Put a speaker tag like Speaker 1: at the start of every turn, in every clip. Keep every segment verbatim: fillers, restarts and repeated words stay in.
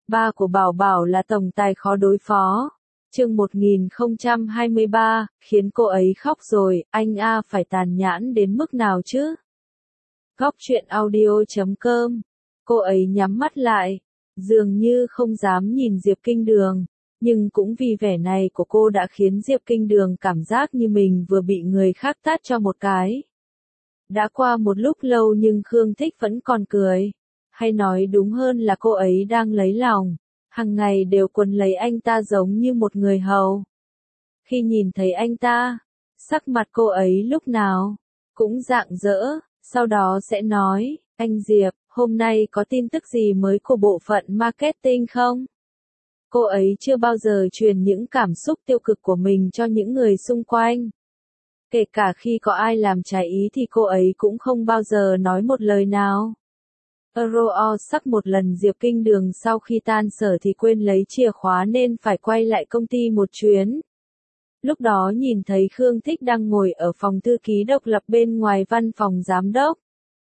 Speaker 1: Ba của Bảo Bảo là tổng tài khó đối phó. Chương một nghìn không trăm hai mươi ba, khiến cô ấy khóc rồi, anh a phải tàn nhẫn đến mức nào chứ? Góc truyện audio chấm com. Cô ấy nhắm mắt lại, dường như không dám nhìn Diệp Kinh Đường, nhưng cũng vì vẻ này của cô đã khiến Diệp Kinh Đường cảm giác như mình vừa bị người khác tát cho một cái. Đã qua một lúc lâu nhưng Khương Thích vẫn còn cười, hay nói đúng hơn là cô ấy đang lấy lòng, hàng ngày đều quấn lấy anh ta giống như một người hầu. Khi nhìn thấy anh ta, sắc mặt cô ấy lúc nào cũng rạng rỡ, sau đó sẽ nói, anh Diệp, hôm nay có tin tức gì mới của bộ phận marketing không? Cô ấy chưa bao giờ truyền những cảm xúc tiêu cực của mình cho những người xung quanh. Kể cả khi có ai làm trái ý thì cô ấy cũng không bao giờ nói một lời nào. Euro sắc một lần Diệp Kinh Đường sau khi tan sở thì quên lấy chìa khóa nên phải quay lại công ty một chuyến. Lúc đó nhìn thấy Khương Thích đang ngồi ở phòng thư ký độc lập bên ngoài văn phòng giám đốc.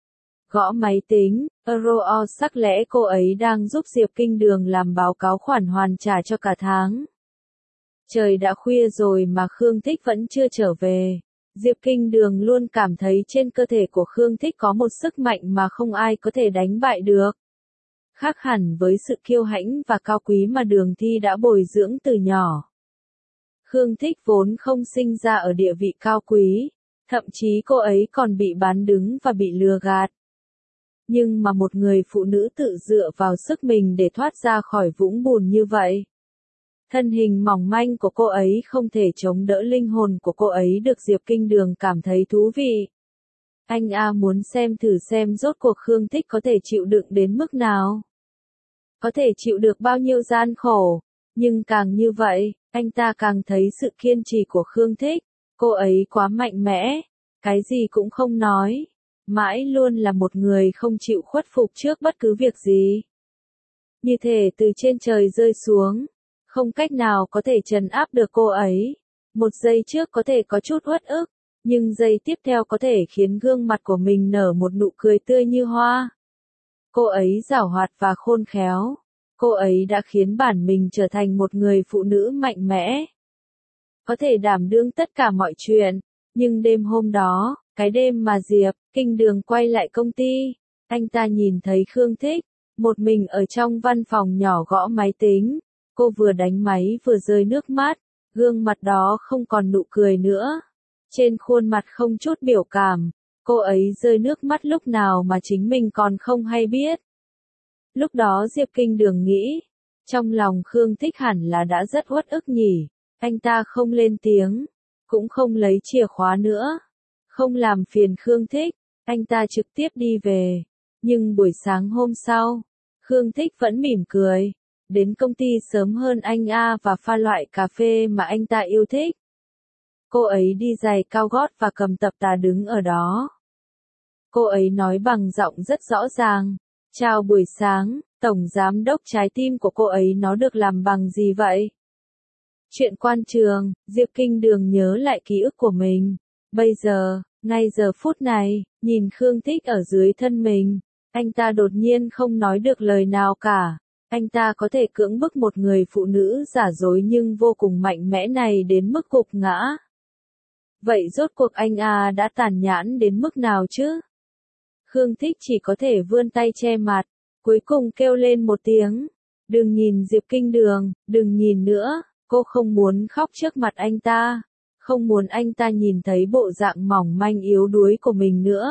Speaker 1: Gõ máy tính, Euro sắc lẽ cô ấy đang giúp Diệp Kinh Đường làm báo cáo khoản hoàn trả cho cả tháng. Trời đã khuya rồi mà Khương Thích vẫn chưa trở về. Diệp Kinh Đường luôn cảm thấy trên cơ thể của Khương Thích có một sức mạnh mà không ai có thể đánh bại được. Khác hẳn với sự kiêu hãnh và cao quý mà Đường Thi đã bồi dưỡng từ nhỏ. Khương Thích vốn không sinh ra ở địa vị cao quý, thậm chí cô ấy còn bị bán đứng và bị lừa gạt. Nhưng mà một người phụ nữ tự dựa vào sức mình để thoát ra khỏi vũng bùn như vậy. Thân hình mỏng manh của cô ấy không thể chống đỡ linh hồn của cô ấy được Diệp Kinh Đường cảm thấy thú vị. Anh a muốn xem thử xem rốt cuộc Khương Thích có thể chịu đựng đến mức nào. Có thể chịu được bao nhiêu gian khổ, nhưng càng như vậy, anh ta càng thấy sự kiên trì của Khương Thích. Cô ấy quá mạnh mẽ, cái gì cũng không nói, mãi luôn là một người không chịu khuất phục trước bất cứ việc gì. Như thể từ trên trời rơi xuống. Không cách nào có thể trấn áp được cô ấy. Một giây trước có thể có chút uất ức, nhưng giây tiếp theo có thể khiến gương mặt của mình nở một nụ cười tươi như hoa. Cô ấy giảo hoạt và khôn khéo. Cô ấy đã khiến bản mình trở thành một người phụ nữ mạnh mẽ. Có thể đảm đương tất cả mọi chuyện. Nhưng đêm hôm đó, cái đêm mà Diệp Kinh Đường quay lại công ty, anh ta nhìn thấy Khương Thích, một mình ở trong văn phòng nhỏ gõ máy tính. Cô vừa đánh máy vừa rơi nước mắt, gương mặt đó không còn nụ cười nữa. Trên khuôn mặt không chút biểu cảm, cô ấy rơi nước mắt lúc nào mà chính mình còn không hay biết. Lúc đó Diệp Kinh Đường nghĩ, trong lòng Khương Thích hẳn là đã rất uất ức nhỉ. Anh ta không lên tiếng, cũng không lấy chìa khóa nữa, không làm phiền Khương Thích, anh ta trực tiếp đi về. Nhưng buổi sáng hôm sau, Khương Thích vẫn mỉm cười. Đến công ty sớm hơn anh A và pha loại cà phê mà anh ta yêu thích. Cô ấy đi giày cao gót và cầm tập tà đứng ở đó. Cô ấy nói bằng giọng rất rõ ràng. Chào buổi sáng, Tổng Giám đốc trái tim của cô ấy nó được làm bằng gì vậy? Chuyện quan trường, Diệp Kinh Đường nhớ lại ký ức của mình. Bây giờ, ngay giờ phút này, nhìn Khương Thích ở dưới thân mình, anh ta đột nhiên không nói được lời nào cả. Anh ta có thể cưỡng bức một người phụ nữ giả dối nhưng vô cùng mạnh mẽ này đến mức gục ngã. Vậy rốt cuộc anh a đã tàn nhẫn đến mức nào chứ? Khương Thích chỉ có thể vươn tay che mặt, cuối cùng kêu lên một tiếng. Đừng nhìn Diệp Kinh Đường, đừng nhìn nữa, cô không muốn khóc trước mặt anh ta, không muốn anh ta nhìn thấy bộ dạng mỏng manh yếu đuối của mình nữa.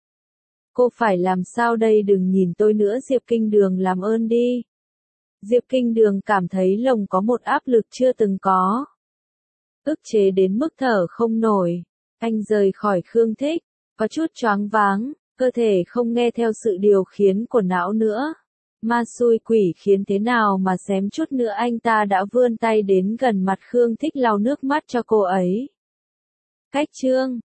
Speaker 1: Cô phải làm sao đây, đừng nhìn tôi nữa Diệp Kinh Đường, làm ơn đi. Diệp Kinh Đường cảm thấy lồng có một áp lực chưa từng có. Ức chế đến mức thở không nổi. Anh rời khỏi Khương Thích, có chút choáng váng, cơ thể không nghe theo sự điều khiển của não nữa. Ma xui quỷ khiến thế nào mà xém chút nữa anh ta đã vươn tay đến gần mặt Khương Thích lau nước mắt cho cô ấy. Cách chương